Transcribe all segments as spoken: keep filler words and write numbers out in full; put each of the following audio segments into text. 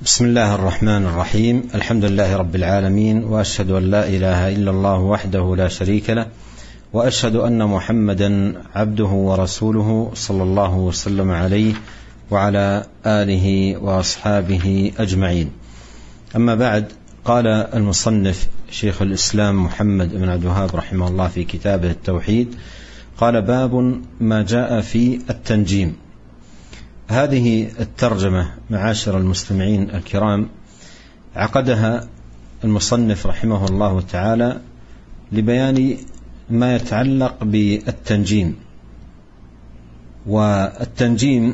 بسم الله الرحمن الرحيم. الحمد لله رب العالمين، وأشهد أن لا إله إلا الله وحده لا شريك له، وأشهد أن محمدا عبده ورسوله صلى الله وسلم عليه وعلى آله وأصحابه أجمعين. أما بعد، قال المصنف شيخ الإسلام محمد بن عبد الوهاب رحمه الله في كتابه التوحيد، قال: باب ما جاء في التنجيم. هذه الترجمة معاشر المستمعين الكرام عقدها المصنف رحمه الله تعالى لبيان ما يتعلق بالتنجيم. والتنجيم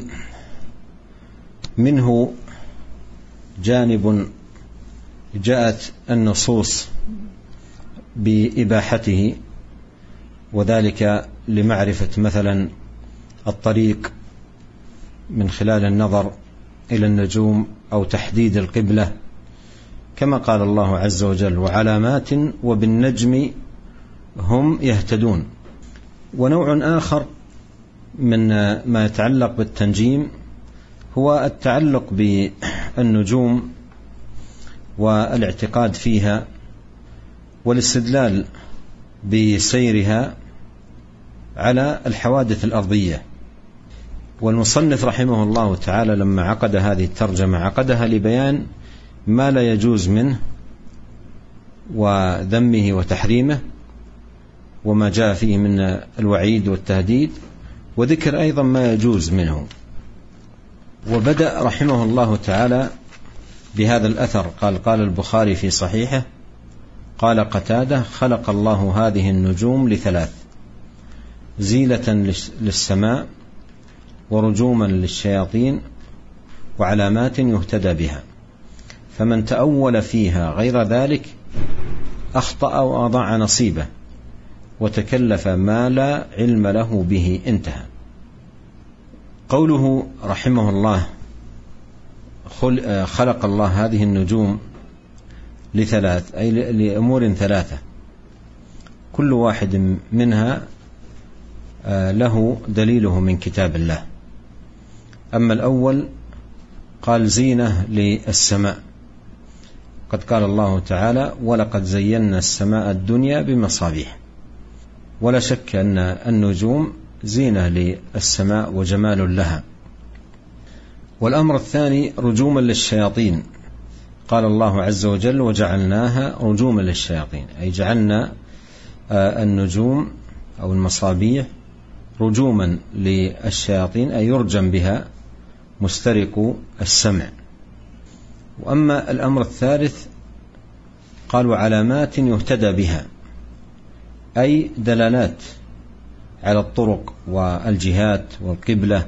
منه جانب جاءت النصوص بإباحته، وذلك لمعرفة مثلا الطريق من خلال النظر إلى النجوم أو تحديد القبلة، كما قال الله عز وجل: وعلامات وبالنجم هم يهتدون. ونوع آخر من ما يتعلق بالتنجيم هو التعلق بالنجوم والاعتقاد فيها والاستدلال بسيرها على الحوادث الأرضية. والمصنف رحمه الله تعالى لما عقد هذه الترجمة عقدها لبيان ما لا يجوز منه وذمه وتحريمه، وما جاء فيه من الوعيد والتهديد، وذكر أيضا ما يجوز منه. وبدأ رحمه الله تعالى بهذا الأثر، قال: قال البخاري في صحيحه: قال قتادة: خلق الله هذه النجوم لثلاث: زيلة للسماء، ورجوما للشياطين، وعلامات يهتدى بها، فمن تأول فيها غير ذلك أخطأ وأضاع نصيبه، وتكلف ما لا علم له به. انتهى. قوله رحمه الله: خلق الله هذه النجوم لثلاث، أي لأمور ثلاثة، كل واحد منها له دليله من كتاب الله. أما الأول قال: زينة للسماء، قد قال الله تعالى: ولقد زينا السماء الدنيا بمصابيح. ولا شك أن النجوم زينة للسماء وجمال لها. والأمر الثاني رجوما للشياطين، قال الله عز وجل: وجعلناها رجوما للشياطين، أي جعلنا النجوم أو المصابيح رجوما للشياطين، أي يرجم بها مسترق السمع. وأما الأمر الثالث قالوا: علامات يهتدى بها، أي دلالات على الطرق والجهات والقبلة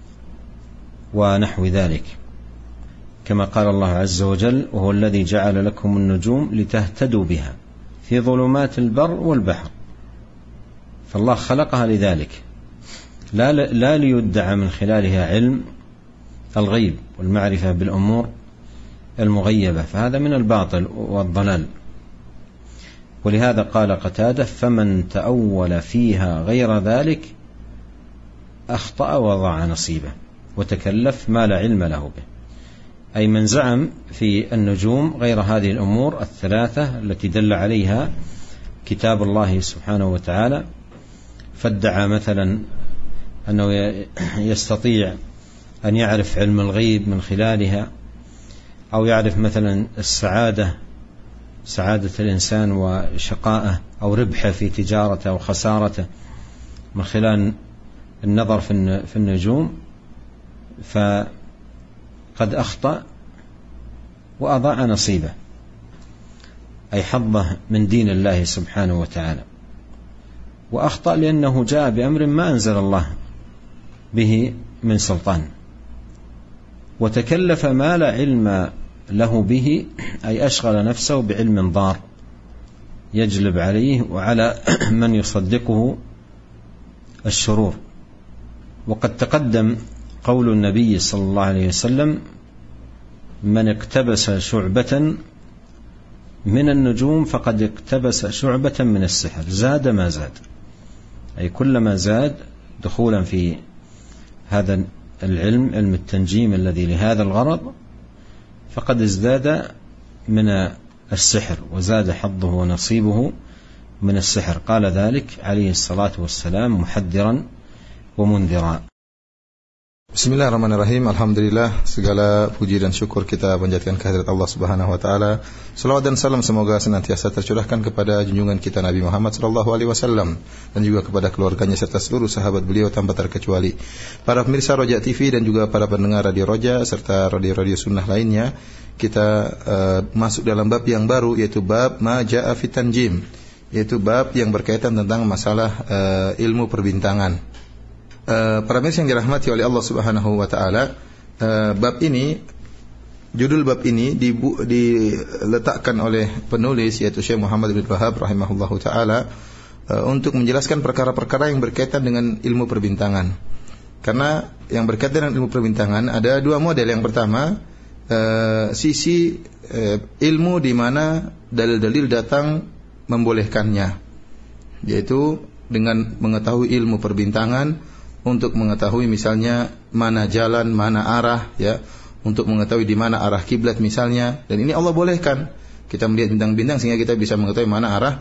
ونحو ذلك، كما قال الله عز وجل: وهو الذي جعل لكم النجوم لتهتدوا بها في ظلمات البر والبحر. فالله خلقها لذلك، لا, لا ليدعى من خلالها علم الغيب والمعرفة بالأمور المغيبة، فهذا من الباطل والضلال. ولهذا قال قتادة: فمن تأول فيها غير ذلك أخطأ وضاع نصيبه، وتكلف ما لا علم له به. أي من زعم في النجوم غير هذه الأمور الثلاثة التي دل عليها كتاب الله سبحانه وتعالى، فادعى مثلا أنه يستطيع أن يعرف علم الغيب من خلالها، أو يعرف مثلا السعادة، سعادة الإنسان وشقائه أو ربحه في تجارته أو خسارته من خلال النظر في النجوم، فقد أخطأ وأضاع نصيبه، أي حظه من دين الله سبحانه وتعالى. وأخطأ لأنه جاء بأمر ما أنزل الله به من سلطان، وتكلف ما لا علم له به، أي أشغل نفسه بعلم ضار يجلب عليه وعلى من يصدقه الشرور. وقد تقدم قول النبي صلى الله عليه وسلم: من اقتبس شعبة من النجوم فقد اقتبس شعبة من السحر، زاد ما زاد، أي كلما زاد دخولا في هذا العلم، علم التنجيم الذي لهذا الغرض، فقد ازداد من السحر وزاد حظه ونصيبه من السحر. قال ذلك عليه الصلاة والسلام محذرا ومنذرا. Bismillahirrahmanirrahim. Alhamdulillah, segala puji dan syukur kita panjatkan kehadirat Allah Subhanahu wa taala. Salawat dan salam semoga senantiasa tercurahkan kepada junjungan kita Nabi Muhammad sallallahu alaihi wasallam dan juga kepada keluarganya serta seluruh sahabat beliau tanpa terkecuali. Para pemirsa Roja T V dan juga para pendengar Radio Roja serta radio-radio sunnah lainnya, kita uh, masuk dalam bab yang baru, yaitu bab ma jaa fit tanjim, yaitu bab yang berkaitan tentang masalah uh, ilmu perbintangan. Uh, para pemirsa yang dirahmati oleh Allah Subhanahu wa taala, uh, bab ini, judul bab ini dibu- diletakkan oleh penulis yaitu Syekh Muhammad bin Wahab rahimahullahu taala uh, untuk menjelaskan perkara-perkara yang berkaitan dengan ilmu perbintangan. Karena yang berkaitan dengan ilmu perbintangan ada dua model. Yang pertama, uh, sisi uh, ilmu di mana dalil-dalil datang membolehkannya, yaitu dengan mengetahui ilmu perbintangan untuk mengetahui misalnya mana jalan, mana arah, ya, untuk mengetahui di mana arah kiblat misalnya. Dan ini Allah bolehkan. Kita melihat bintang-bintang sehingga kita bisa mengetahui mana arah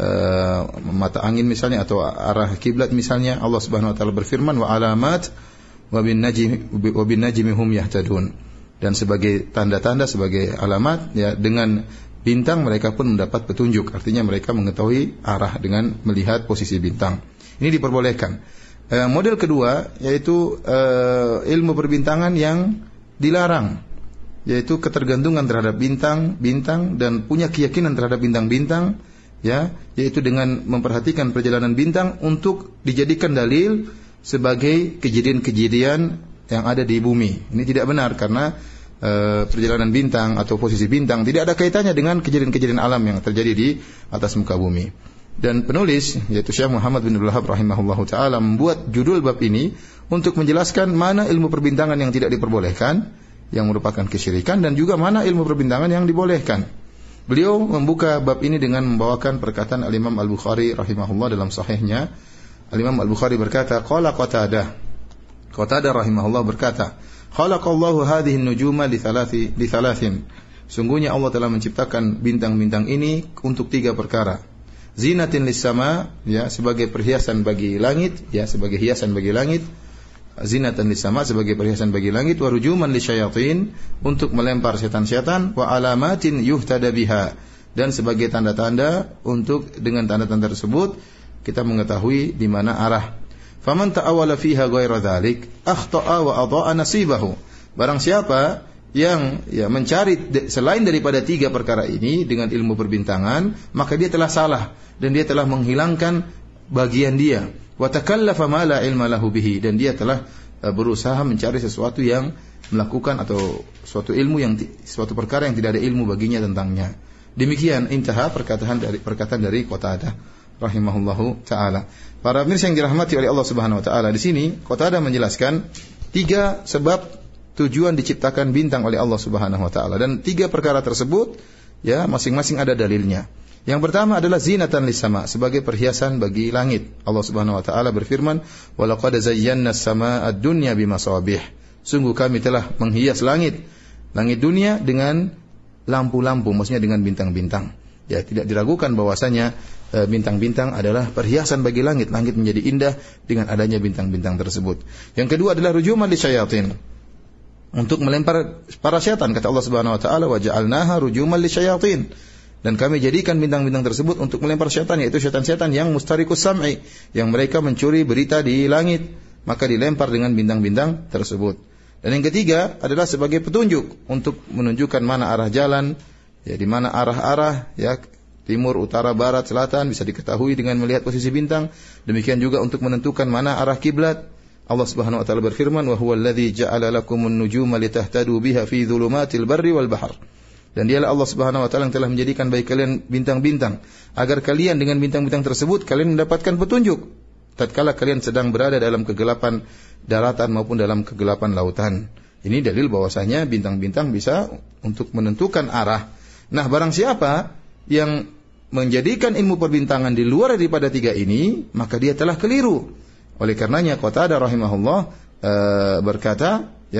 uh, mata angin misalnya atau arah kiblat misalnya. Allah Subhanahu wa taala berfirman, wa alamat wa bin najmi wa bin najmi hum yahtadun. Dan sebagai tanda-tanda, sebagai alamat, ya, dengan bintang mereka pun mendapat petunjuk. Artinya mereka mengetahui arah dengan melihat posisi bintang. Ini diperbolehkan. Uh, model kedua yaitu uh, ilmu perbintangan yang dilarang, yaitu ketergantungan terhadap bintang-bintang dan punya keyakinan terhadap bintang-bintang, ya, yaitu dengan memperhatikan perjalanan bintang untuk dijadikan dalil sebagai kejadian-kejadian yang ada di bumi. Ini tidak benar karena uh, perjalanan bintang atau posisi bintang tidak ada kaitannya dengan kejadian-kejadian alam yang terjadi di atas muka bumi. Dan penulis yaitu Syekh Muhammad bin Wahab rahimahullahu taala membuat judul bab ini untuk menjelaskan mana ilmu perbintangan yang tidak diperbolehkan, yang merupakan kesyirikan, dan juga mana ilmu perbintangan yang dibolehkan. Beliau membuka bab ini dengan membawakan perkataan Al-Imam Al-Bukhari rahimahullah dalam sahihnya. Al-Imam Al-Bukhari berkata, qala Qatadah. Qatadah rahimahullah berkata, khalaqallahu hadhihi an-nujuma li thalathi li thalathin. Sungguhnya Allah telah menciptakan bintang-bintang ini untuk tiga perkara. Zinatin lis-sama, ya, sebagai perhiasan bagi langit, ya, sebagai hiasan bagi langit. Zinatan lis-sama, sebagai perhiasan bagi langit. Wa rujuman lisyayatin, untuk melempar setan-setan. Wa alamatin yuhtada biha, dan sebagai tanda-tanda untuk dengan tanda-tanda tersebut kita mengetahui di mana arah. Faman ta'awala fiha ghaira dzalik akhta'a wa adha'a nasibahu. Barang siapa yang, ya, mencari selain daripada tiga perkara ini dengan ilmu perbintangan, maka dia telah salah dan dia telah menghilangkan bagian dia. Wa takallafa ma la ilma lahu bihi, dan dia telah uh, berusaha mencari sesuatu yang melakukan atau suatu ilmu yang suatu perkara yang tidak ada ilmu baginya tentangnya. Demikian intaha perkataan dari perkataan dari Qatadah rahimahullahu taala. Para pemirsa yang dirahmati oleh Allah Subhanahu wa taala, di sini Qatadah menjelaskan tiga sebab tujuan diciptakan bintang oleh Allah Subhanahu wa taala, dan tiga perkara tersebut, ya, masing-masing ada dalilnya. Yang pertama adalah zinatan lis-sama, sebagai perhiasan bagi langit. Allah Subhanahu wa taala berfirman, "Wa laqad zayyana as-samaa'a ad-dunya bimasabih." Sungguh kami telah menghias langit, langit dunia dengan lampu-lampu, maksudnya dengan bintang-bintang. Ya, tidak diragukan bahwasanya e, bintang-bintang adalah perhiasan bagi langit. Langit menjadi indah dengan adanya bintang-bintang tersebut. Yang kedua adalah rujuman lisyayatin, untuk melempar para syaitan. Kata Allah Subhanahu wa taala, wa ja'alnaha rujuman lisyayatin, dan kami jadikan bintang-bintang tersebut untuk melempar syaitan, yaitu syaitan-syaitan yang mustarikus sam'i, yang mereka mencuri berita di langit, maka dilempar dengan bintang-bintang tersebut. Dan yang ketiga adalah sebagai petunjuk untuk menunjukkan mana arah jalan, ya, di mana arah-arah, ya, timur, utara, barat, selatan bisa diketahui dengan melihat posisi bintang. Demikian juga untuk menentukan mana arah kiblat. Allah Subhanahu wa taala berfirman, wa huwal ladzi ja'ala lakumun nujuma litahtadu biha fi dhulumatil barri wal bahr. Dan dialah Allah Subhanahu wa taala yang telah menjadikan bagi kalian bintang-bintang, agar kalian dengan bintang-bintang tersebut kalian mendapatkan petunjuk tatkala kalian sedang berada dalam kegelapan daratan maupun dalam kegelapan lautan. Ini dalil bahwasanya bintang-bintang bisa untuk menentukan arah. Nah, barang siapa yang menjadikan ilmu perbintangan di luar daripada tiga ini, maka dia telah keliru. Oleh karenanya Qatadah rahimahullah e, berkata, ya,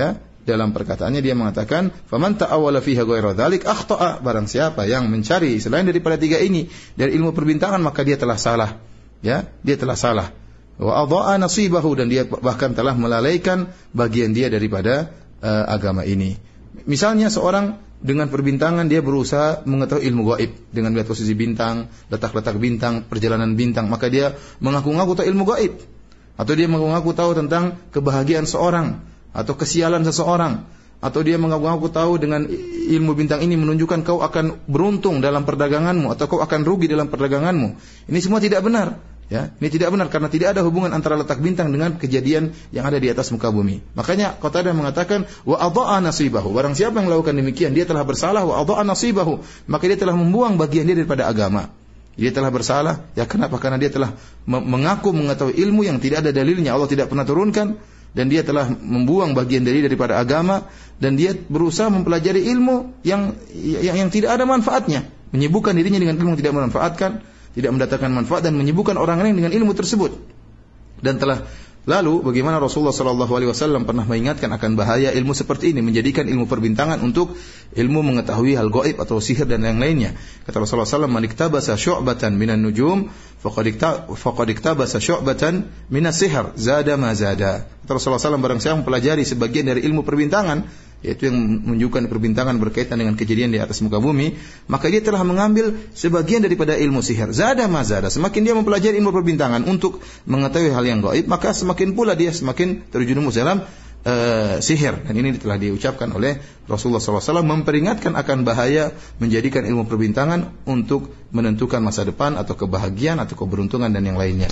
dalam perkataannya dia mengatakan, "Faman ta'awwala fiha ghayra dzalik akhta'a." Barang siapa yang mencari selain daripada tiga ini dari ilmu perbintangan, maka dia telah salah. Ya, dia telah salah. Wa adha'a nasibahu, dan dia bahkan telah melalaikan bagian dia daripada uh, agama ini. Misalnya seorang dengan perbintangan dia berusaha mengetahui ilmu gaib dengan melihat posisi bintang, letak-letak bintang, perjalanan bintang, maka dia mengaku-ngaku tahu ilmu gaib. Atau dia mengaku tahu tentang kebahagiaan seorang atau kesialan seseorang, atau dia mengaku tahu dengan ilmu bintang ini menunjukkan kau akan beruntung dalam perdaganganmu atau kau akan rugi dalam perdaganganmu. Ini semua tidak benar, ya. Ini tidak benar karena tidak ada hubungan antara letak bintang dengan kejadian yang ada di atas muka bumi. Makanya Qatadah mengatakan wa adha'a nasibahu. Barang siapa yang melakukan demikian dia telah bersalah, wa adha'a nasibahu, maka dia telah membuang bagian dia daripada agama. Dia telah bersalah, ya kenapa? Karena dia telah mengaku mengetahui ilmu yang tidak ada dalilnya, Allah tidak pernah turunkan, dan dia telah membuang bagian dari daripada agama, dan dia berusaha mempelajari ilmu yang yang, yang tidak ada manfaatnya, menyibukkan dirinya dengan ilmu yang tidak memanfaatkan, tidak mendatangkan manfaat, dan menyibukkan orang lain dengan ilmu tersebut. Dan telah lalu bagaimana Rasulullah sallallahu alaihi wasallam pernah mengingatkan akan bahaya ilmu seperti ini, menjadikan ilmu perbintangan untuk ilmu mengetahui hal gaib atau sihir dan yang lainnya. Kata Rasulullah sallallahu alaihi wasallam, "Man iktabasa syu'batan minan nujum faqad iktabasa syu'batan minas sihr, zada ma zada." Kata Rasulullah sallallahu alaihi wasallam, barang siapa mempelajari sebagian dari ilmu perbintangan, yaitu yang menunjukkan perbintangan berkaitan dengan kejadian di atas muka bumi, maka dia telah mengambil sebagian daripada ilmu sihir. Zada ma zada. Semakin dia mempelajari ilmu perbintangan untuk mengetahui hal yang gaib, maka semakin pula dia semakin terjerumus dalam uh, sihir. Dan ini telah diucapkan oleh Rasulullah sallallahu alaihi wasallam memperingatkan akan bahaya menjadikan ilmu perbintangan untuk menentukan masa depan atau kebahagiaan atau keberuntungan dan yang lainnya.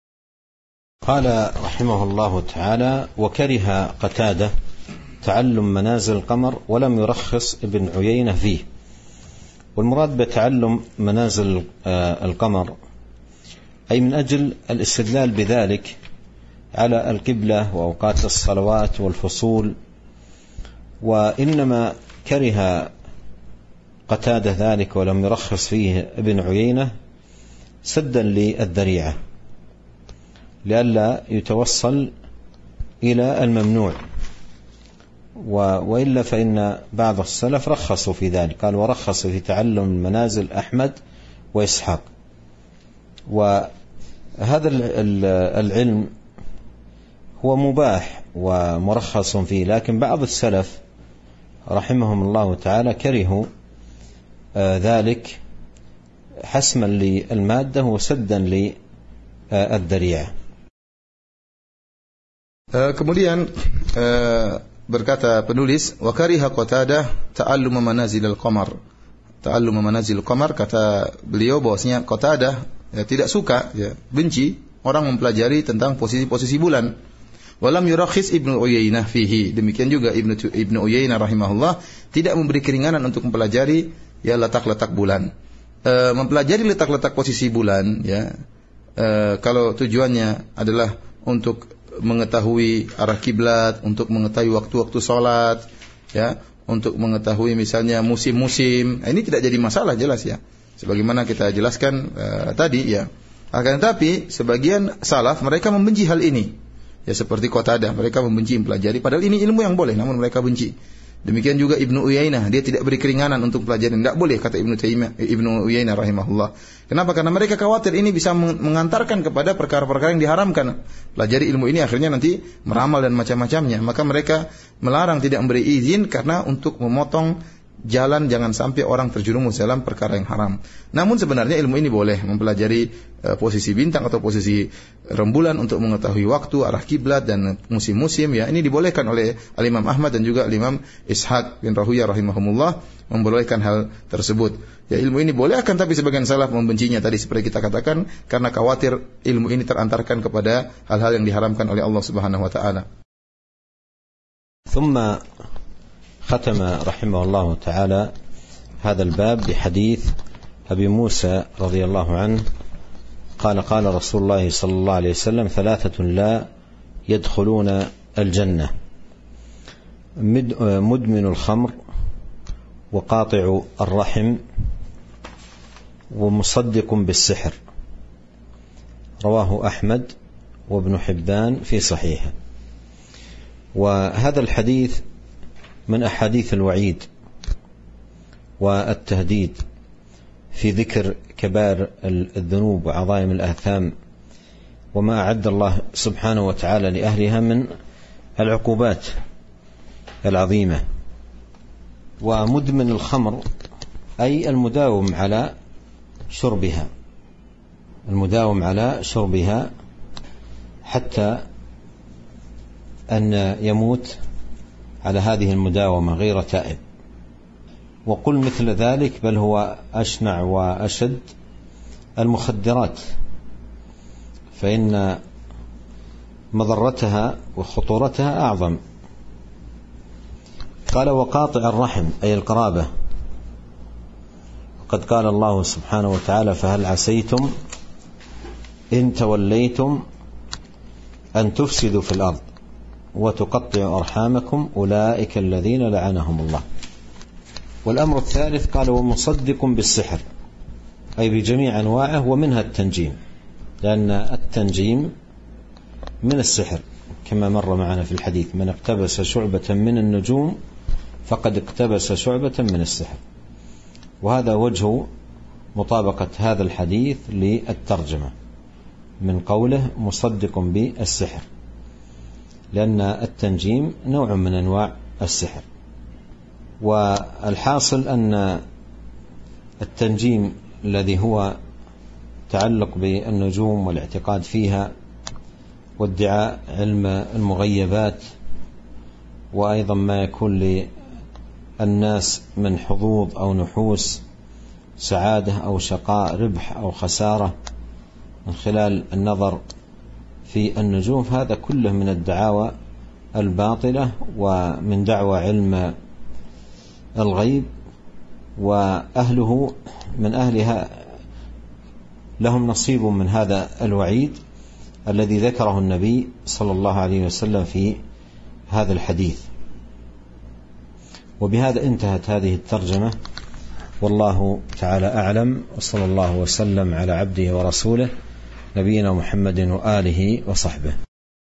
Qala rahimahullahu ta'ala wa kariha Qatadah تعلم منازل القمر ولم يرخص ابن عيينة فيه. والمراد بتعلم منازل القمر أي من أجل الاستدلال بذلك على القبلة وأوقات الصلوات والفصول. وإنما كره قتادة ذلك ولم يرخص فيه ابن عيينة سدا للذريعة لئلا يتوصل إلى الممنوع، وإلا فإن بعض السلف رخصوا في ذلك، قال ورخص في تعلم المنازل أحمد وإسحاق. وهذا العلم هو مباح ومرخص فيه، لكن بعض السلف رحمهم الله تعالى كرهوا ذلك حسما للمادة وسدا للذريعة. Kemudian berkata penulis, wa kariha Qatadah ta'allum manazilil qamar. Ta'allum manazilil qamar, kata beliau bahwasanya Qatadah ya, tidak suka, ya, benci orang mempelajari tentang posisi-posisi bulan. Walam yurakhis Ibnu Uyainah fihi. Demikian juga Ibnu Ibnu Uyainah rahimahullah tidak memberi keringanan untuk mempelajari ya letak-letak bulan. E, mempelajari letak-letak posisi bulan ya. E, kalau tujuannya adalah untuk mengetahui arah kiblat, untuk mengetahui waktu-waktu salat, ya, untuk mengetahui misalnya musim-musim. Ini tidak jadi masalah, jelas ya. Sebagaimana kita jelaskan uh, tadi ya. Akan tetapi sebagian salaf mereka membenci hal ini. Ya seperti Qatadah, mereka membenci mempelajari padahal ini ilmu yang boleh namun mereka benci. Demikian juga Ibnu Uyainah, dia tidak beri keringanan untuk pelajaran. Tidak boleh kata Ibnu Taimiyah, Ibnu Uyainah rahimahullah. Kenapa? Karena mereka khawatir ini bisa mengantarkan kepada perkara-perkara yang diharamkan. Pelajari ilmu ini akhirnya nanti meramal dan macam-macamnya. Maka mereka melarang, tidak memberi izin karena untuk memotong jalan jangan sampai orang terjerumus dalam perkara yang haram. Namun sebenarnya ilmu ini boleh mempelajari uh, posisi bintang atau posisi rembulan untuk mengetahui waktu, arah kiblat dan musim-musim ya. Ini dibolehkan oleh Al-Imam Ahmad dan juga Al-Imam Ishaq bin Rahuyah rahimahumullah membolehkan hal tersebut. Ya ilmu ini boleh, akan tapi sebagian salaf membencinya tadi seperti kita katakan karena khawatir ilmu ini terantarkan kepada hal-hal yang diharamkan oleh Allah Subhanahu wa taala. ثم ختم رحمه الله تعالى هذا الباب بحديث أبي موسى رضي الله عنه قال قال رسول الله صلى الله عليه وسلم ثلاثة لا يدخلون الجنة مدمن الخمر وقاطع الرحم ومصدق بالسحر رواه أحمد وابن حبان في صحيحه. وهذا الحديث من أحاديث الوعيد والتهديد في ذكر كبائر الذنوب وعظائم الآثام وما أعد الله سبحانه وتعالى لأهلها من العقوبات العظيمة. ومدمن الخمر أي المداوم على شربها المداوم على شربها حتى أن يموت على هذه المداومة غير تائب. وقل مثل ذلك بل هو أشنع وأشد المخدرات، فإن مضرتها وخطورتها أعظم. قال وقاطع الرحم أي القرابة، وقد قال الله سبحانه وتعالى فهل عسيتم إن توليتم أن تفسدوا في الأرض وتقطعوا أرحامكم أولئك الذين لعنهم الله. والأمر الثالث قال ومصدق بالسحر أي بجميع أنواعه ومنها التنجيم، لأن التنجيم من السحر كما مر معنا في الحديث من اقتبس شعبة من النجوم فقد اقتبس شعبة من السحر. وهذا وجه مطابقة هذا الحديث للترجمة من قوله مصدق بالسحر، لأن التنجيم نوع من أنواع السحر. والحاصل أن التنجيم الذي هو تعلق بالنجوم والاعتقاد فيها وادعاء علم المغيبات وأيضا ما يكون للناس من حظوظ أو نحوس سعادة أو شقاء ربح أو خسارة من خلال النظر في النجوم، هذا كله من الدعاوى الباطلة ومن دعوى علم الغيب، وأهله من أهلها لهم نصيب من هذا الوعيد الذي ذكره النبي صلى الله عليه وسلم في هذا الحديث. وبهذا انتهت هذه الترجمة، والله تعالى أعلم، وصلى الله وسلم على عبده ورسوله نبينا محمد وآله وصحبه.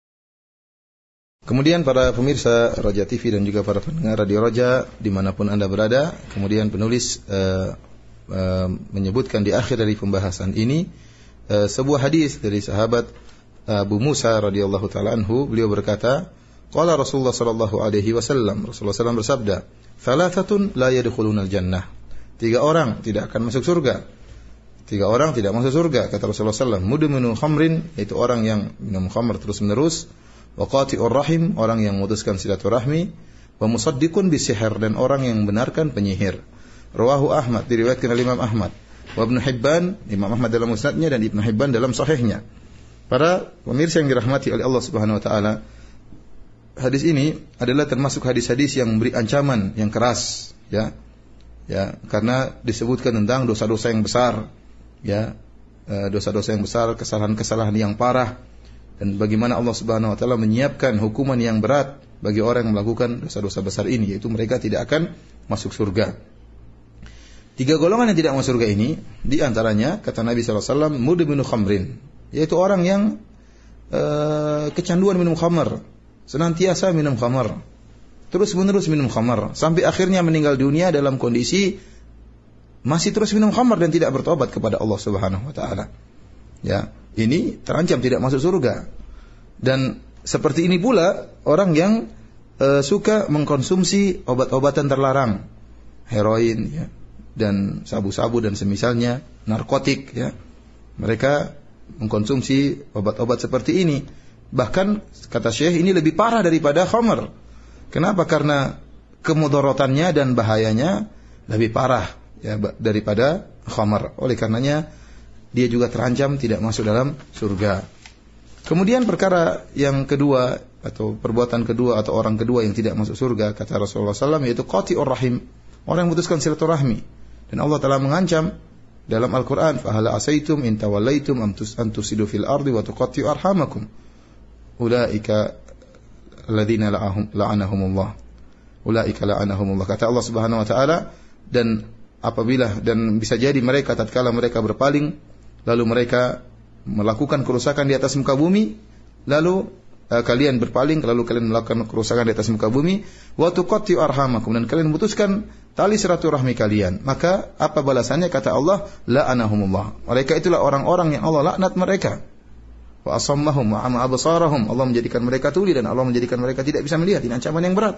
Kemudian para pemirsa Roja T V dan juga para pendengar Radio Roja dimanapun Anda berada, kemudian penulis uh, uh, menyebutkan di akhir dari pembahasan ini uh, sebuah hadis dari sahabat Abu Musa radhiyallahu taala anhu. Beliau berkata, qala Rasulullah sallallahu alaihi wasallam, Rasulullah sallallahu alaihi wasallam bersabda, "Thalathatun la yadkhulunal jannah." Tiga orang tidak akan masuk surga. Tiga orang tidak masuk surga, kata Rasulullah sallallahu alaihi wasallam. Mudminul khamrin, yaitu orang yang minum khamr terus-menerus. Wa qati'ur rahim, orang yang memutuskan silaturahmi. Wa musaddiqun bisihir, dan orang yang membenarkan penyihir. Rawahu Ahmad, diriwayatkan oleh Imam Ahmad. Wa Ibnu Hibban, Imam Ahmad dalam musnadnya dan Ibnu Hibban dalam sahihnya. Para pemirsa yang dirahmati oleh Allah Subhanahu wa taala, hadis ini adalah termasuk hadis-hadis yang memberi ancaman yang keras, ya. Ya, karena disebutkan tentang dosa-dosa yang besar, ya. Dosa-dosa yang besar, kesalahan-kesalahan yang parah, dan bagaimana Allah Subhanahu wa taala menyiapkan hukuman yang berat bagi orang yang melakukan dosa-dosa besar ini, yaitu mereka tidak akan masuk surga. Tiga golongan yang tidak masuk surga ini, di antaranya kata Nabi sallallahu alaihi wasallam mudminu khamrin, yaitu orang yang uh, kecanduan minum khamar, senantiasa minum khamar, terus-menerus minum khamar, sampai akhirnya meninggal dunia dalam kondisi masih terus minum khamar dan tidak bertobat kepada Allah Subhanahu wa taala. Ya, ini terancam tidak masuk surga. Dan seperti ini pula orang yang uh, suka mengkonsumsi obat-obatan terlarang, heroin, ya, dan sabu-sabu dan semisalnya, narkotik, ya. Mereka mengkonsumsi obat-obat seperti ini. Bahkan kata Syekh ini lebih parah daripada khamr. Kenapa? Karena kemudarratannya dan bahayanya lebih parah, ya, daripada khamr. Oleh karenanya dia juga terancam tidak masuk dalam surga. Kemudian perkara yang kedua atau perbuatan kedua atau orang kedua yang tidak masuk surga, kata Rasulullah sallallahu alaihi wasallam, yaitu qati'ur rahim, orang yang memutuskan silaturahmi. Dan Allah telah mengancam dalam Al-Quran, فَهَلَ أَسَيْتُمْ إِنْ تَوَلَّيْتُمْ أَنْ تُفْسِدُوا فِي الْأَرْضِ وَتُقَطِّعُوا أَرْحَامَكُمْ أُولَئِكَ الَّذِينَ لَعَنَهُمُ اللَّهُ أُولَئِكَ لَعَنَهُمُ اللَّهُ. Kata Allah Subhanahu wa taala, dan apabila dan bisa jadi mereka tatkala mereka berpaling lalu mereka melakukan kerusakan di atas muka bumi, lalu uh, kalian berpaling lalu kalian melakukan kerusakan di atas muka bumi, wa tuqatti'u arhamakum, dan kalian memutuskan tali silaturahmi kalian, maka apa balasannya? Kata Allah, la'anahumullah. Mereka itulah orang-orang yang Allah laknat mereka. Wa asammahum wa ama absarahum. Allah menjadikan mereka tuli dan Allah menjadikan mereka tidak bisa melihat. Ini ancaman yang berat.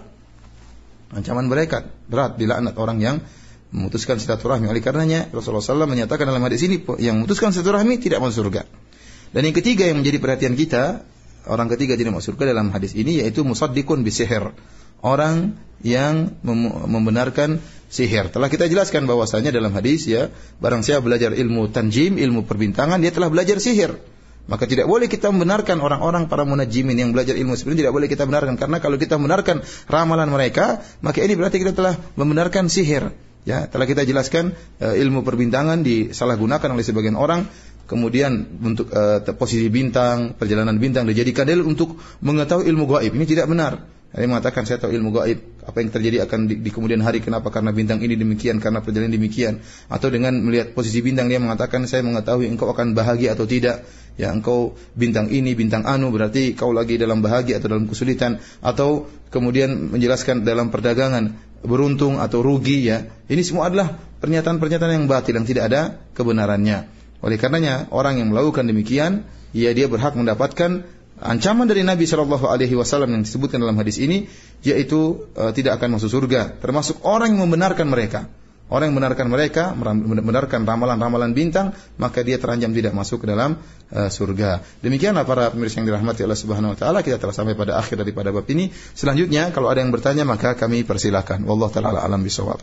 Ancaman mereka berat, dilaknat orang yang memutuskan silaturahmi. Oleh karenanya Rasulullah sallallahu alaihi wasallam menyatakan dalam hadis ini, yang memutuskan silaturahmi tidak masuk surga. Dan yang ketiga yang menjadi perhatian kita, orang ketiga tidak masuk surga dalam hadis ini, yaitu musaddiqun bisihir. Orang yang mem- membenarkan sihir. Telah kita jelaskan bahwasanya dalam hadis, ya, barang siapa belajar ilmu tanjim, ilmu perbintangan, dia telah belajar sihir. Maka tidak boleh kita membenarkan orang-orang para munajimin yang belajar ilmu seperti ini, tidak boleh kita benarkan, karena kalau kita membenarkan ramalan mereka, maka ini berarti kita telah membenarkan sihir. Ya, telah kita jelaskan uh, ilmu perbintangan disalahgunakan oleh sebagian orang. Kemudian untuk uh, posisi bintang, perjalanan bintang dijadikan dalil untuk mengetahui ilmu gaib. Ini tidak benar. Dia mengatakan saya tahu ilmu gaib, apa yang terjadi akan di, di kemudian hari, kenapa? Karena bintang ini demikian, karena perjalanan demikian. Atau dengan melihat posisi bintang dia mengatakan saya mengetahui engkau akan bahagia atau tidak. Ya, engkau bintang ini, bintang anu, berarti kau lagi dalam bahagia atau dalam kesulitan. Atau kemudian menjelaskan dalam perdagangan beruntung atau rugi, ya. Ini semua adalah pernyataan-pernyataan yang batil, yang tidak ada kebenarannya. Oleh karenanya orang yang melakukan demikian, ya, dia berhak mendapatkan ancaman dari Nabi shallallahu alaihi wasallam yang disebutkan dalam hadis ini, yaitu uh, tidak akan masuk surga. Termasuk orang yang membenarkan mereka. Orang yang membenarkan mereka, membenarkan ramalan-ramalan bintang, maka dia terancam tidak masuk ke dalam uh, surga. Demikianlah para pemirsa yang dirahmati Allah Subhanahu wa taala, kita telah sampai pada akhir daripada bab ini. Selanjutnya kalau ada yang bertanya maka kami persilakan. Wallahu taala alam bisawab.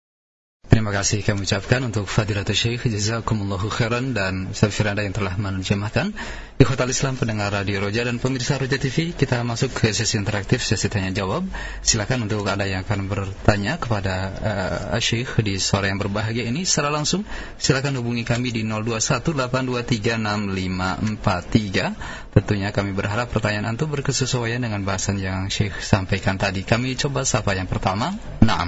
Terima kasih kami ucapkan untuk Fadilatul Syekh, jazakumullahu khairan, dan Ustaz Firanda yang telah menerjemahkan. Ikhwatal Islam, pendengar Radio Roja dan pemirsa Roja T V, kita masuk ke sesi interaktif, sesi tanya jawab. Silakan untuk Anda yang akan bertanya kepada uh, Syekh di sore yang berbahagia ini secara langsung, silakan hubungi kami di nol dua satu delapan dua tiga enam lima empat tiga. Tentunya kami berharap pertanyaan antum berkesesuaian dengan bahasan yang Syekh sampaikan tadi. Kami coba sapa yang pertama. Naam.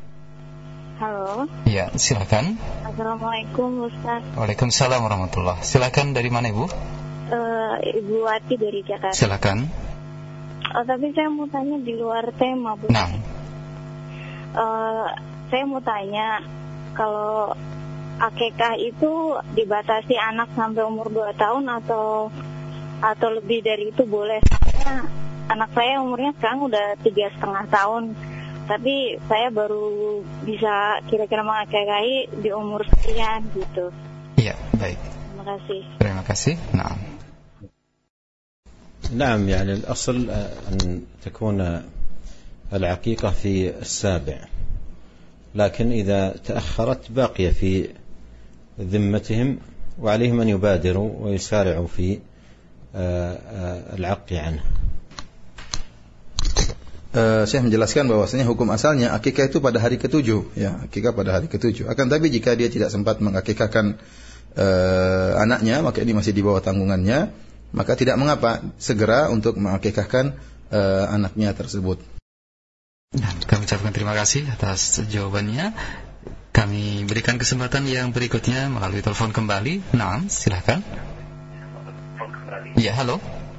Halo. Ya, silakan. Assalamualaikum Ustaz. Waalaikumsalam warahmatullah. Silakan, dari mana Ibu? Uh, Ibu Wati dari Jakarta. Silakan. Oh, tapi saya mau tanya di luar tema, Bu. Nah. Uh, saya mau tanya, kalau akikah itu dibatasi anak sampai umur dua tahun atau atau lebih dari itu boleh? Karena anak saya umurnya sekarang udah tiga setengah tahun. Tapi saya baru bisa kira-kira mengakikahi di umur sekian gitu. Iya, baik. Terima kasih. Terima kasih. Nah. نعم، يعني الأصل أن تكون العقيقة في السابع، لكن إذا تأخرت باقي في ذمتهم وعليهم أن يبادروا ويسارعوا في العق عنه. Uh, saya menjelaskan bahwasanya hukum asalnya akikah itu pada hari ketujuh, ya, akikah pada hari ketujuh. Akan tapi jika dia tidak sempat mengakikahkan uh, anaknya, maka ini masih di bawah tanggungannya, maka tidak mengapa segera untuk mengakikahkan uh, anaknya tersebut. Nah, kami ucapkan terima kasih atas jawabannya. Kami berikan kesempatan yang berikutnya melalui telepon kembali. Naam, silakan. Ya, halo.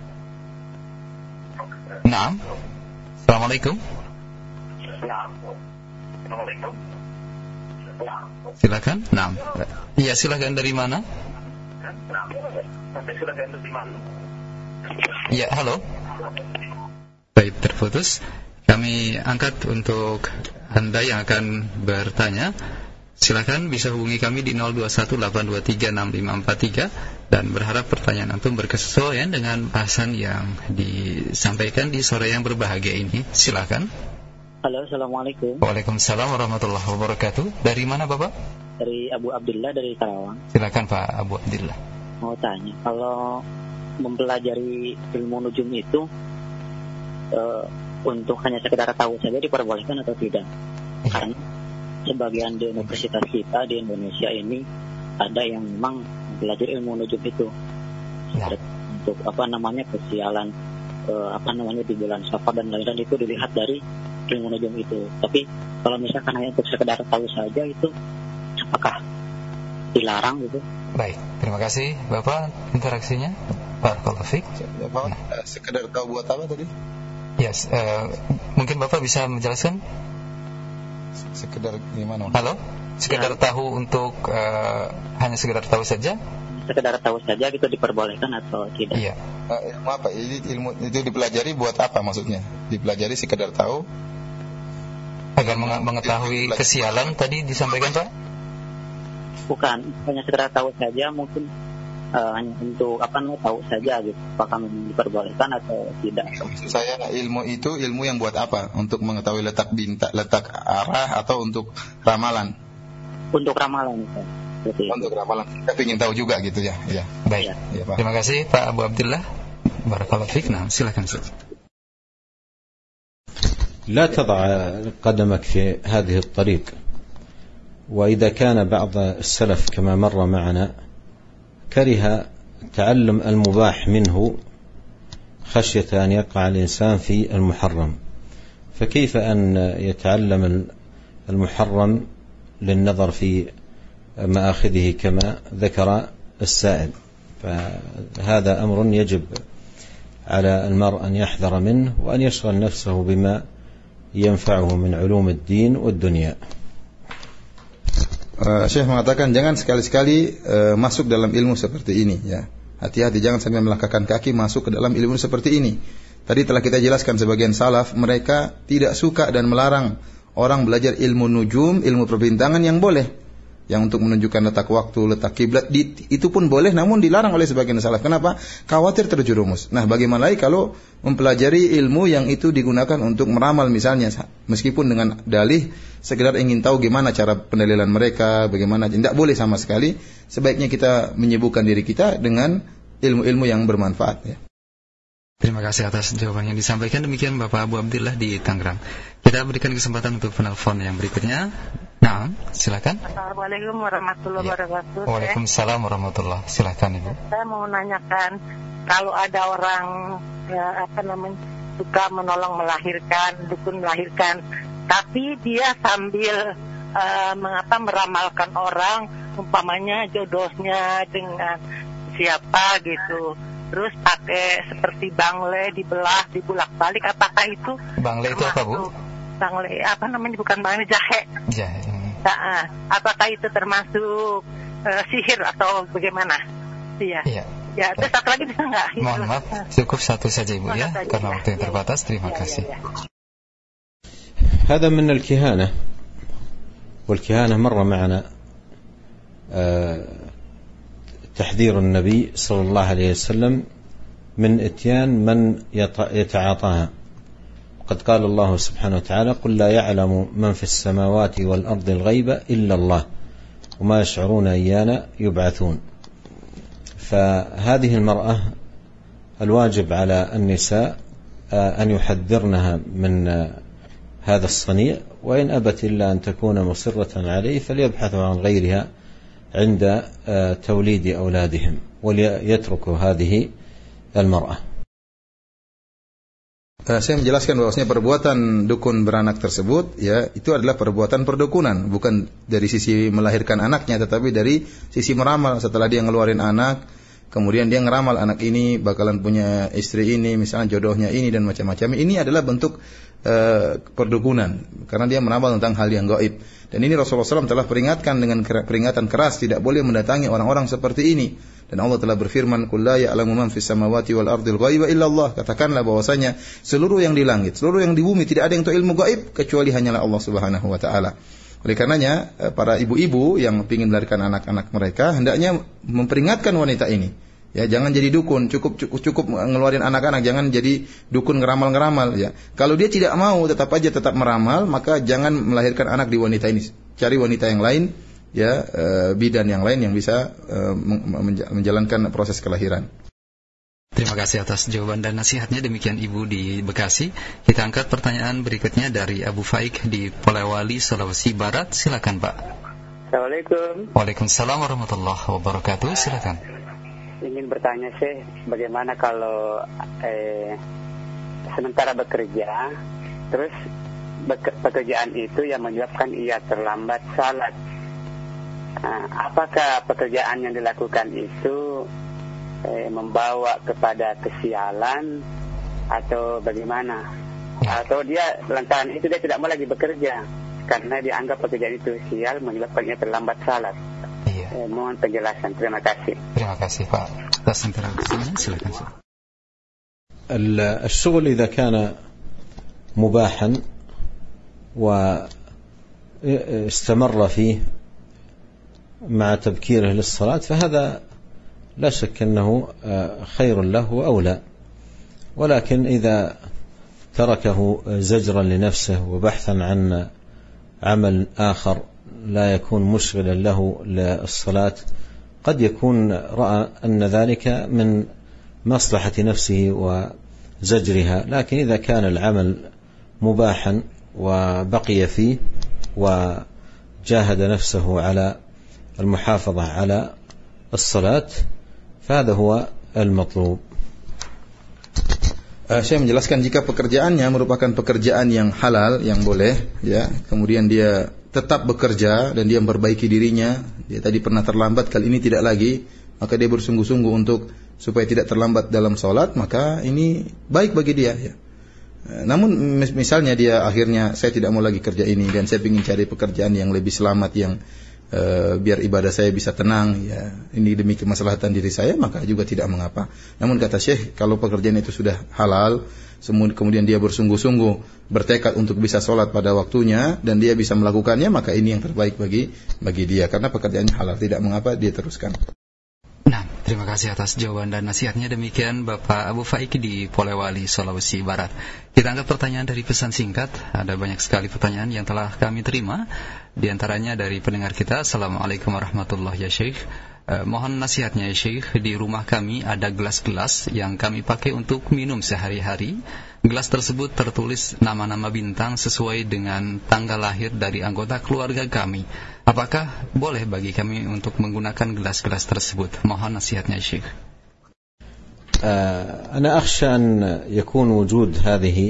Naam. Assalamualaikum. Assalamualaikum. Silakan. Naam. Iya, silakan, dari mana? Silakan dari mana? Iya, halo. Baik, terputus. Kami angkat untuk Anda yang akan bertanya. Silakan bisa hubungi kami di nol dua satu delapan dua tiga enam lima empat tiga dan berharap pertanyaan antum berkesesuaian dengan bahasan yang disampaikan di sore yang berbahagia ini. Silakan. Halo, assalamualaikum. Waalaikumsalam warahmatullahi wabarakatuh. Dari mana Bapak? Dari Abu Abdullah dari Karawang. Silakan Pak Abu Abdullah. Mau tanya, kalau mempelajari ilmu nujum itu uh, untuk hanya sekedar tahu saja diperbolehkan atau tidak? Ya. Karena sebagian di universitas kita di Indonesia ini ada yang memang belajar ilmu nujum itu, ya, untuk apa namanya kesialan eh, apa namanya di bulan Safar dan lain-lain, itu dilihat dari ilmu nujum itu. Tapi kalau misalkan hanya untuk sekedar tahu saja, itu apakah dilarang gitu? Baik, terima kasih Bapak interaksinya. Barakallahu fiik. Ya, Pak, nah. Sekedar tahu buat apa tadi? Yes, uh, mungkin Bapak bisa menjelaskan? Sekedar gimana? Halo? Sekedar ya. Tahu untuk uh, hanya sekedar tahu saja? Sekedar tahu saja gitu diperbolehkan atau tidak? Iya. Uh, ilmu apa? Ini ilmu itu dipelajari buat apa maksudnya? Dipelajari sekedar tahu? Agar meng- mengetahui kesialan tadi disampaikan Pak? Bukan, hanya sekedar tahu saja, mungkin uh, hanya untuk apa namanya tahu saja gitu. Apakah memang diperbolehkan atau tidak? Maksud saya ilmu itu ilmu yang buat apa? Untuk mengetahui letak bintang, letak arah atau untuk ramalan? Untuk ramalan Pak. Seperti untuk itu. Ramalan. Kita ingin tahu juga gitu ya. Ya. Baik. Ya, Pak. Terima kasih Pak Abu Abdillah. Barakallahu fiik. Nah, silakan Ustaz. لا تضع قدمك في هذه الطريق. وإذا كان بعض السلف كما مر معنا كره تعلم المباح منه خشية أن يقع الإنسان في المحرم، فكيف أن يتعلم المحرم للنظر في مآخذه كما ذكر السائل؟ فهذا أمر يجب على المرء أن يحذر منه وأن يشغل نفسه بما ينفعه من علوم الدين والدنيا. Uh, Syekh mengatakan jangan sekali-sekali uh, masuk dalam ilmu seperti ini ya. Hati-hati jangan sampai melangkahkan kaki masuk ke dalam ilmu seperti ini. Tadi telah kita jelaskan sebagian salaf mereka tidak suka dan melarang orang belajar ilmu nujum, ilmu perbintangan yang boleh. Yang untuk menunjukkan letak waktu, letak kiblat itu pun boleh, namun dilarang oleh sebagian salaf. Kenapa? Khawatir terjerumus. Nah, bagaimana lagi kalau mempelajari ilmu yang itu digunakan untuk meramal misalnya, meskipun dengan dalih sekedar ingin tahu gimana cara pendalilan mereka, bagaimana, tidak boleh sama sekali. Sebaiknya kita menyibukkan diri kita dengan ilmu-ilmu yang bermanfaat ya. Terima kasih atas jawaban yang disampaikan. Demikian Bapak Abu Abdillah di Tangerang. Kita berikan kesempatan untuk penelpon yang berikutnya. Nah, silakan. Assalamualaikum warahmatullahi wabarakatuh. Waalaikumsalam warahmatullahi. Silakan Ibu. Saya mau menanyakan kalau ada orang ya, apa namanya suka menolong melahirkan, dukun melahirkan, tapi dia sambil uh, mengapa meramalkan orang, umpamanya jodohnya dengan siapa gitu. Terus pakai seperti bangle dibelah, dibulak-balik, apakah itu? Bangle itu apa Bu? Bangle apa namanya, bukan bangle, jahe. Jahe. Nah, apakah itu termasuk uh, sihir atau bagaimana? Iya. Iya. Ya, terus satu lagi bisa nggak? Mohon maaf, cukup satu saja Ibu ya, saja, karena ya. Waktu yang terbatas. Terima ya, kasih. Ya, ya. هذا من الكهانة، والكهانة مر معنا تحذير النبي صلى الله عليه وسلم من إتيان من يتعاطاها. قد قال الله سبحانه وتعالى: قل لا يعلم من في السماوات والأرض الغيب إلا الله وما يشعرون أيان يبعثون. فهذه المرأة الواجب على النساء أن يحذرنها من هذا الصنيع، وإن أبت إلا أن تكون مصرة عليه فليبحثوا عن غيرها عند توليد أولادهم وليتركوا هذه المرأة. Saya menjelaskan bahwasanya perbuatan dukun beranak tersebut ya itu adalah perbuatan perdukunan, bukan dari sisi melahirkan anaknya tetapi dari sisi meramal. Setelah dia ngeluarin anak, kemudian dia ngeramal anak ini bakalan punya istri ini, misalnya jodohnya ini dan macam-macam. Ini adalah bentuk uh, perdukunan karena dia meramal tentang hal yang gaib. Dan ini Rasulullah shallallahu alaihi wasallam telah peringatkan dengan peringatan keras, tidak boleh mendatangi orang-orang seperti ini. Dan Allah telah berfirman, "Qul la ya'lamu man fis samawati wal ardil ghaiba illa Allah." Katakanlah bahwasanya seluruh yang di langit, seluruh yang di bumi tidak ada yang tahu ilmu gaib kecuali hanyalah Allah Subhanahu wa taala. Oleh karenanya para ibu-ibu yang ingin melahirkan anak-anak mereka hendaknya memperingatkan wanita ini. Ya, jangan jadi dukun, cukup cukup cukup ngeluarin anak-anak, jangan jadi dukun ngeramal-ngeramal ya. Kalau dia tidak mau tetap aja tetap meramal, maka jangan melahirkan anak di wanita ini. Cari wanita yang lain ya, e, bidan yang lain yang bisa e, menjalankan proses kelahiran. Terima kasih atas jawaban dan nasihatnya. Demikian Ibu di Bekasi. Kita angkat pertanyaan berikutnya dari Abu Faik di Polewali, Sulawesi Barat. Silakan Pak. Assalamualaikum. Waalaikumsalam warahmatullahi wabarakatuh. Silakan. Ingin bertanya sih, bagaimana kalau eh, sementara bekerja, terus beke- pekerjaan itu yang menyebabkan ia terlambat salat. Nah, apakah pekerjaan yang dilakukan itu eh, membawa kepada kesialan atau bagaimana? Atau dia lantaran itu dia tidak mau lagi bekerja karena dianggap pekerjaan itu sial menyebabkannya terlambat salat. Iya. Eh, mohon penjelasan. Terima kasih. Terima kasih Pak. Atas interaksinya, silakan. الشغل إذا كان مباحا واستمر فيه مع تبكيره للصلاة فهذا لا شك أنه خير له وأولى، ولكن إذا تركه زجرا لنفسه وبحثا عن عمل آخر لا يكون مشغلا له للصلاة قد يكون رأى أن ذلك من مصلحة نفسه وزجرها، لكن إذا كان العمل مباحا وبقي فيه وجاهد نفسه على المحافظة على الصلاة فهذا هو المطلوب. Uh, saya menjelaskan jika pekerjaannya merupakan pekerjaan yang halal, yang boleh, ya, kemudian dia tetap bekerja dan dia memperbaiki dirinya, dia tadi pernah terlambat, kali ini tidak lagi, maka dia bersungguh-sungguh untuk supaya tidak terlambat dalam sholat, maka ini baik bagi dia, ya. Uh, namun misalnya dia akhirnya saya tidak mau lagi kerja ini dan saya ingin cari pekerjaan yang lebih selamat, yang Uh, biar ibadah saya bisa tenang, ya, ini demi kemaslahatan diri saya, maka juga tidak mengapa. Namun kata Syekh, kalau pekerjaan itu sudah halal, kemudian dia bersungguh-sungguh bertekad untuk bisa sholat pada waktunya dan dia bisa melakukannya, maka ini yang terbaik bagi bagi dia karena pekerjaannya halal, tidak mengapa dia teruskan. Nah, terima kasih atas jawaban dan nasihatnya. Demikian Bapak Abu Faiki di Polewali, Sulawesi Barat. Kita angkat pertanyaan dari pesan singkat. Ada banyak sekali pertanyaan yang telah kami terima. Di antaranya dari pendengar kita. Assalamualaikum warahmatullahi wabarakatuh, ya Syekh. Eh, mohon nasihatnya ya Syekh. Di rumah kami ada gelas-gelas yang kami pakai untuk minum sehari-hari. Gelas tersebut tertulis nama-nama bintang sesuai dengan tanggal lahir dari anggota keluarga kami. Apakah boleh bagi kami untuk menggunakan gelas-gelas tersebut? Mohon nasihatnya Syekh. أنا أخشى أن يكون وجود هذه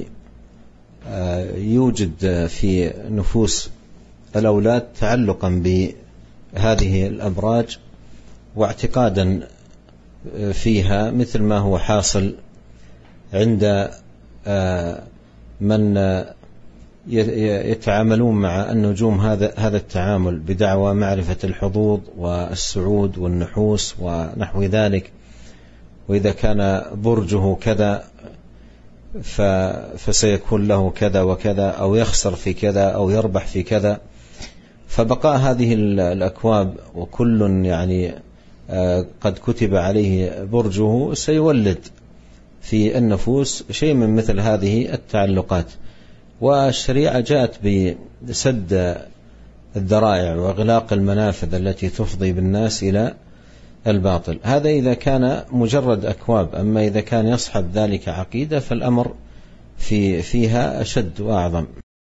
يوجد في نفوس الأولاد تعلقا بهذه الأبراج واعتقادا فيها مثل ما هو حاصل عند من يتعاملون مع النجوم هذا هذا التعامل بدعوى معرفة الحظوظ والسعود والنحوس ونحو ذلك، وإذا كان برجه كذا فسيكون له كذا وكذا أو يخسر في كذا أو يربح في كذا. فبقاء هذه الأكواب وكل يعني قد كتب عليه برجه سيولد في النفوس شيء من مثل هذه التعلقات، والشريعة جاءت بسد الذرائع وإغلاق المنافذ التي تفضي بالناس إلى الباطل. هذا إذا كان مجرد أكواب، أما إذا كان يصحب ذلك عقيدة فالأمر في فيها أشد وأعظم.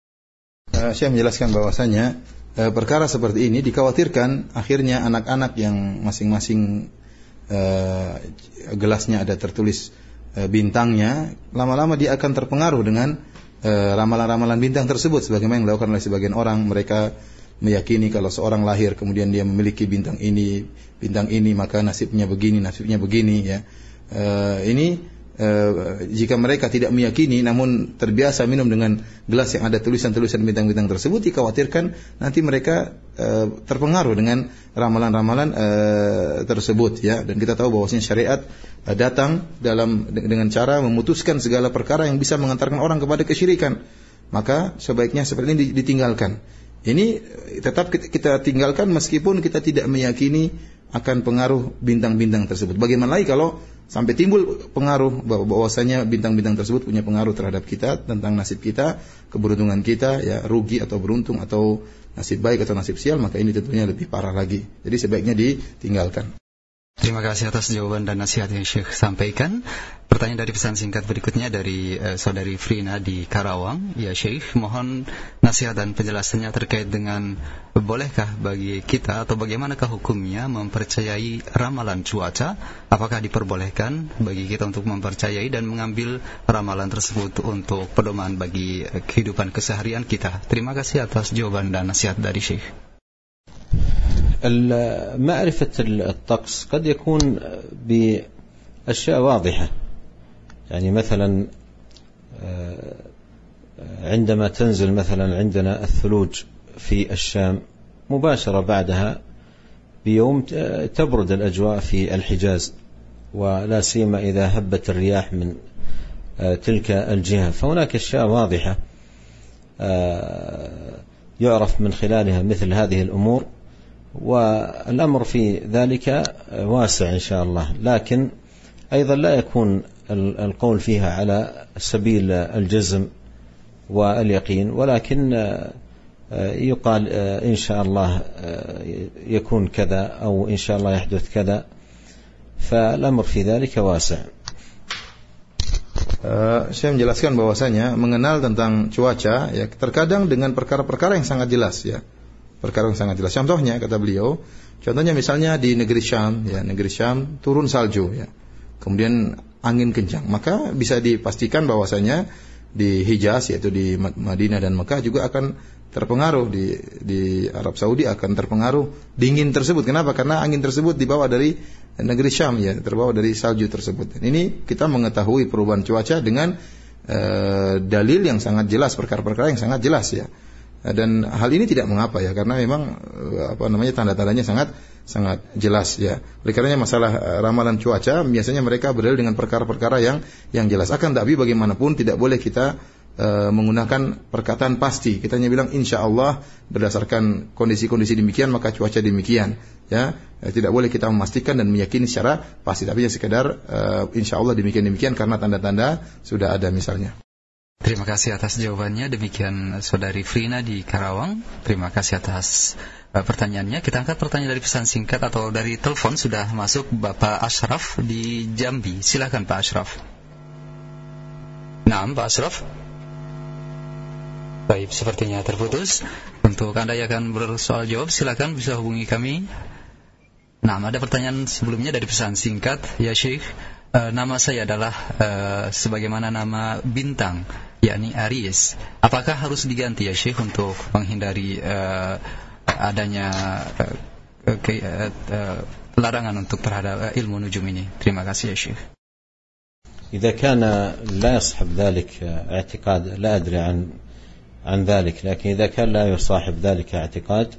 Syekh menjelaskan bahwasanya perkara seperti ini dikhawatirkan akhirnya anak-anak yang masing-masing uh, gelasnya ada tertulis uh, bintangnya, lama-lama dia akan terpengaruh dengan uh, ramalan-ramalan bintang tersebut, sebagaimana yang dilakukan oleh sebagian orang. Mereka meyakini kalau seorang lahir kemudian dia memiliki bintang ini, bintang ini, maka nasibnya begini, nasibnya begini, ya. Uh, ini Uh, jika mereka tidak meyakini namun terbiasa minum dengan gelas yang ada tulisan-tulisan bintang-bintang tersebut, dikhawatirkan nanti mereka uh, terpengaruh dengan ramalan-ramalan uh, tersebut, ya. Dan kita tahu bahwasanya syariat uh, datang dalam dengan cara memutuskan segala perkara yang bisa mengantarkan orang kepada kesyirikan. Maka sebaiknya seperti ini ditinggalkan. Ini tetap kita tinggalkan meskipun kita tidak meyakini akan pengaruh bintang-bintang tersebut. Bagaimana lagi kalau sampai timbul pengaruh bahwasanya bintang-bintang tersebut punya pengaruh terhadap kita, tentang nasib kita, keberuntungan kita, ya, rugi atau beruntung, atau nasib baik atau nasib sial, maka ini tentunya lebih parah lagi. Jadi sebaiknya ditinggalkan. Terima kasih atas jawaban dan nasihat yang Syekh sampaikan. Pertanyaan dari pesan singkat berikutnya dari uh, saudari Frina di Karawang. Ya Syekh, mohon nasihat dan penjelasannya terkait dengan bolehkah bagi kita atau bagaimanakah hukumnya mempercayai ramalan cuaca? Apakah diperbolehkan bagi kita untuk mempercayai dan mengambil ramalan tersebut untuk pedoman bagi kehidupan keseharian kita? Terima kasih atas jawaban dan nasihat dari Syekh. معرفة الطقس قد يكون أشياء واضحة، يعني مثلا عندما تنزل مثلا عندنا الثلوج في الشام مباشرة بعدها بيوم تبرد الأجواء في الحجاز، ولا سيما إذا هبت الرياح من تلك الجهة. فهناك أشياء واضحة يعرف من خلالها مثل هذه الأمور، والأمر في ذلك واسع إن شاء الله، لكن أيضا لا يكون القول فيها على سبيل الجزم واليقين، ولكن يقال إن شاء الله يكون كذا أو إن شاء الله يحدث كذا، فالأمر في ذلك واسع. Uh, saya menjelaskan bahwasanya mengenal tentang cuaca ya terkadang dengan perkara-perkara yang sangat jelas ya. Perkara yang sangat jelas. Contohnya kata beliau, contohnya misalnya di negeri Syam ya, negeri Syam turun salju ya. Kemudian angin kencang, maka bisa dipastikan bahwasanya di Hijaz yaitu di Madinah dan Mekah juga akan terpengaruh, di di Arab Saudi akan terpengaruh dingin tersebut. Kenapa? Karena angin tersebut dibawa dari negeri Syam ya, terbawa dari salju tersebut. Ini kita mengetahui perubahan cuaca dengan uh, dalil yang sangat jelas, perkara-perkara yang sangat jelas ya. Dan hal ini tidak mengapa ya, karena memang uh, apa namanya tanda-tandanya sangat sangat jelas ya. Oleh karenanya masalah uh, ramalan cuaca biasanya mereka berdalil dengan perkara-perkara yang yang jelas. Akan tapi bagaimanapun tidak boleh kita uh, menggunakan perkataan pasti. Kita hanya bilang insya Allah berdasarkan kondisi-kondisi demikian maka cuaca demikian ya. Tidak boleh kita memastikan dan meyakini secara pasti, tapi ya sekedar uh, insya Allah demikian-demikian karena tanda-tanda sudah ada misalnya. Terima kasih atas jawabannya. Demikian Saudari Frina di Karawang. Terima kasih atas uh, pertanyaannya. Kita angkat pertanyaan dari pesan singkat atau dari telepon. Sudah masuk Bapak Ashraf di Jambi. Silakan Pak Ashraf. Naam Pak Ashraf. Baik, sepertinya terputus. Untuk Anda yang akan bersoal jawab, silakan bisa hubungi kami. Nah, ada pertanyaan sebelumnya dari pesan singkat. Ya Syekh, uh, nama saya adalah uh, sebagaimana nama bintang, yakni Aries. Apakah harus diganti ya Syekh untuk menghindari uh, adanya uh, ke, uh, uh, larangan untuk terhadap uh, ilmu nujum ini? Terima kasih ya Syekh. إذا كان لا يصحب ذلك اعتقاد لا أدري عن عن ذلك، لكن إذا كان لا يصاحب ذلك اعتقاد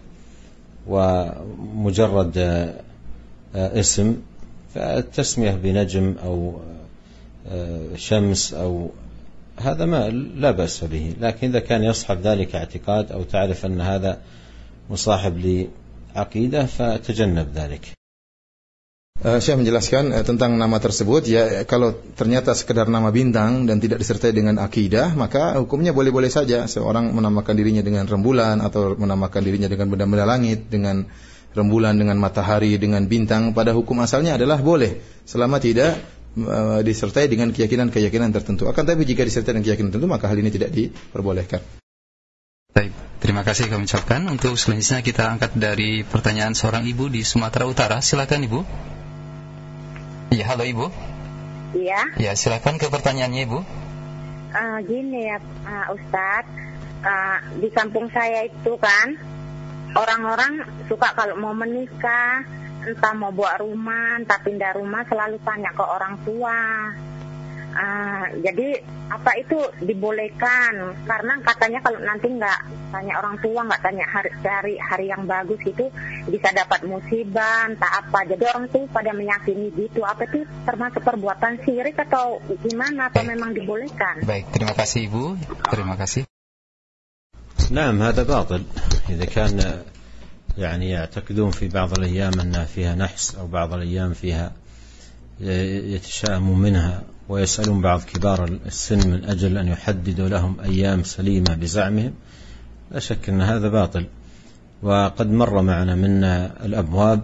ومجرد اسم فالتسمية بنجم أو شمس أو هذا ما لا بأس به، لكن إذا كان يصحب ذلك اعتقاد أو تعرف أن هذا مصاحب لعقيدة فتجنب ذلك. Saya menjelaskan uh, tentang nama tersebut ya, kalau ternyata sekedar nama bintang dan tidak disertai dengan akidah maka hukumnya boleh-boleh saja. Seorang menamakan dirinya dengan rembulan atau menamakan dirinya dengan benda-benda langit, dengan rembulan, dengan matahari, dengan bintang, pada hukum asalnya adalah boleh selama tidak uh, disertai dengan keyakinan-keyakinan tertentu. Akan tapi jika disertai dengan keyakinan tertentu maka hal ini tidak diperbolehkan. Baik, terima kasih kami ucapkan. Untuk selanjutnya kita angkat dari pertanyaan seorang ibu di Sumatera Utara. Silakan Ibu. Ya, halo Ibu. Iya. Ya, silakan ke pertanyaannya Ibu. Uh, gini ya uh, Ustadz, uh, di kampung saya itu kan orang-orang suka kalau mau menikah, entah mau buat rumah, entah pindah rumah selalu tanya ke orang tua. Uh, jadi apa itu dibolehkan? Karena katanya kalau nanti nggak tanya orang tua, nggak tanya hari, hari hari yang bagus itu bisa dapat musibah, entah apa. Jadi orang tuh pada meyakini gitu. Apa itu termasuk perbuatan syirik atau gimana? Atau Baik. memang dibolehkan? Baik, terima kasih Ibu. Terima kasih. نعم هذا باطل إذا كان يعني يعتقدون في بعض الأيام أن فيها نحس أو بعض الأيام فيها يتشائمون منها ويسألون بعض كبار السن من أجل أن يحددوا لهم أيام سليمة بزعمهم، لا شك أن هذا باطل. وقد مر معنا من الأبواب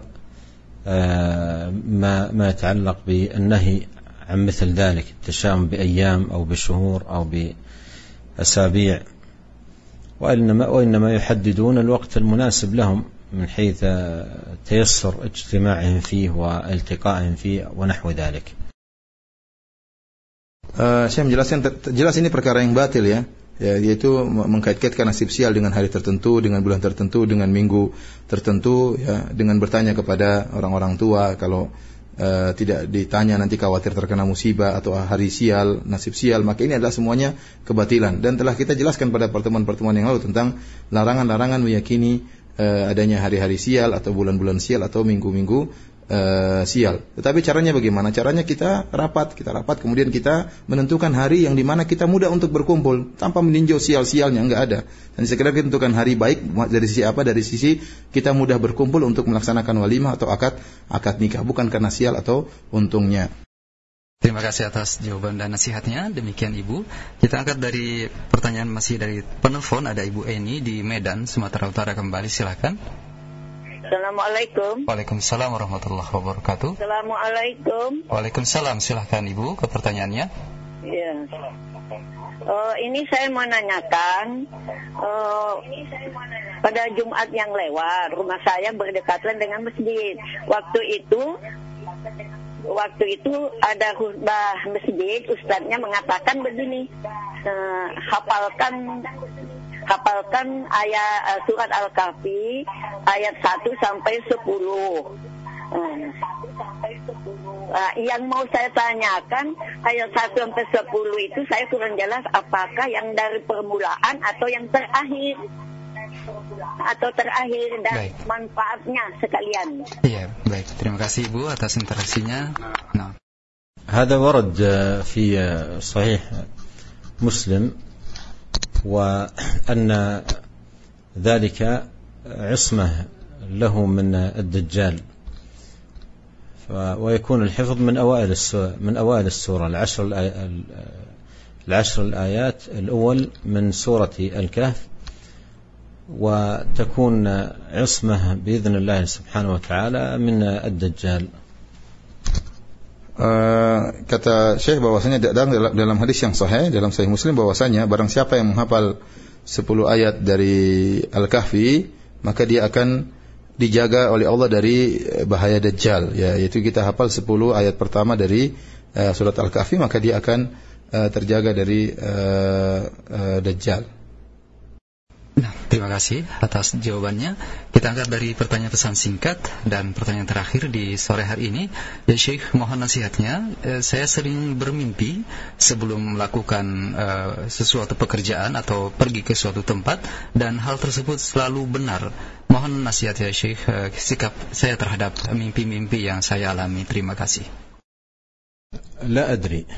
ما ما يتعلق بالنهي عن مثل ذلك، التشاؤم بأيام أو بشهور أو بأسابيع، وإنما وإنما يحددون الوقت المناسب لهم من حيث تيسر اجتماعهم فيه والتقائهم فيه ونحو ذلك. Uh, saya menjelaskan jelas ini perkara yang batil ya, ya yaitu mengkait-kaitkan nasib sial dengan hari tertentu, dengan bulan tertentu, dengan minggu tertentu ya, dengan bertanya kepada orang-orang tua kalau uh, tidak ditanya nanti khawatir terkena musibah atau hari sial, nasib sial, maka ini adalah semuanya kebatilan. Dan telah kita jelaskan pada pertemuan-pertemuan yang lalu tentang larangan-larangan meyakini uh, adanya hari-hari sial atau bulan-bulan sial atau minggu-minggu Uh, sial. Tetapi caranya bagaimana? Caranya kita rapat, kita rapat kemudian kita menentukan hari yang dimana kita mudah untuk berkumpul tanpa meninjau sial-sialnya, enggak ada. Dan sekedar kita tentukan hari baik dari sisi apa? Dari sisi kita mudah berkumpul untuk melaksanakan walimah atau akad akad nikah, bukan karena sial atau untungnya. Terima kasih atas jawaban dan nasihatnya. Demikian Ibu. Kita angkat dari pertanyaan masih dari penelpon, ada Ibu Eni di Medan, Sumatera Utara kembali, silakan. Assalamualaikum. Waalaikumsalam warahmatullahi wabarakatuh. Assalamualaikum. Waalaikumsalam. Silahkan Ibu ke pertanyaannya. Iya. Uh, ini saya mau nanyakan, uh, pada Jumat yang lewat rumah saya berdekatan dengan masjid. Waktu itu, waktu itu ada khutbah masjid, ustadznya mengatakan begini, uh, hafalkan. Hafalkan ayat uh, surat Al-Kahfi ayat satu sampai sepuluh. Uh, uh, yang mau saya tanyakan ayat satu sampai sepuluh itu saya kurang jelas apakah yang dari permulaan atau yang terakhir atau terakhir dan baik. Manfaatnya sekalian. Iya, baik. Terima kasih Ibu atas interaksinya. Nah. هذا ورد في صحيح مسلم وأن ذلك عصمة له من الدجال ويكون الحفظ من أوائل من أوائل السورة العشر العشر الآيات الأول من سورة الكهف وتكون عصمة بإذن الله سبحانه وتعالى من الدجال. Uh, kata Syekh bahwasanya dalam, dalam hadis yang sahih dalam Sahih Muslim bahwasanya barang siapa yang menghafal sepuluh ayat dari Al-Kahfi maka dia akan dijaga oleh Allah dari bahaya Dajjal, ya, yaitu kita hafal sepuluh ayat pertama dari uh, surat Al-Kahfi maka dia akan uh, terjaga dari uh, uh, Dajjal. Nah, terima kasih atas jawabannya. Kita angkat dari pertanyaan pesan singkat dan pertanyaan terakhir di sore hari ini. Ya Syekh, mohon nasihatnya. Eh, saya sering bermimpi sebelum melakukan eh, sesuatu pekerjaan atau pergi ke suatu tempat dan hal tersebut selalu benar. Mohon nasihat ya Syekh, eh, sikap saya terhadap mimpi-mimpi yang saya alami. Terima kasih. La adri.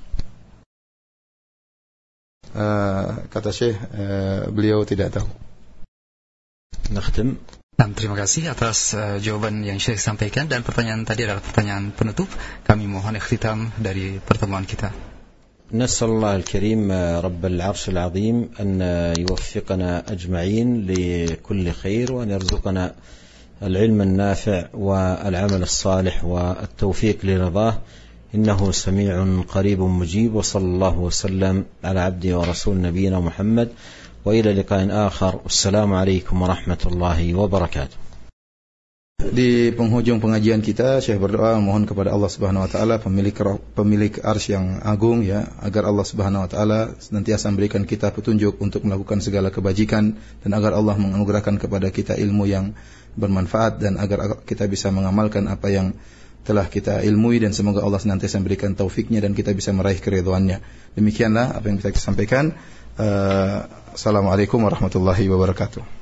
Uh, kata Syekh, uh, beliau tidak tahu. Nakhtim. Dan terima kasih atas uh, jawaban yang Syekh sampaikan dan pertanyaan tadi adalah pertanyaan penutup. Kami mohon ikhtitam dari pertemuan kita. نسأل الله الكريم رب العرش العظيم أن يوفقنا أجمعين لكل خير وأن يرزقنا العلم النافع والعمل الصالح والتوفيق لرضاه إنه سميع قريب مجيب وصلى الله وسلم على عبده ورسول نبينا محمد وإلى لقاء آخر والسلام عليكم ورحمة الله وبركاته. Di penghujung pengajian kita, Syekh berdoa mohon kepada Allah Subhanahu wa taala pemilik pemilik arsy yang agung, ya, agar Allah Subhanahu wa taala senantiasa memberikan kita petunjuk untuk melakukan segala kebajikan dan agar Allah menganugerahkan kepada kita ilmu yang bermanfaat dan agar kita bisa mengamalkan apa yang telah kita ilmui dan semoga Allah senantiasa memberikan taufiknya dan kita bisa meraih keridhaannya. Demikianlah apa yang bisa kita sampaikan. Uh, Assalamualaikum warahmatullahi wabarakatuh.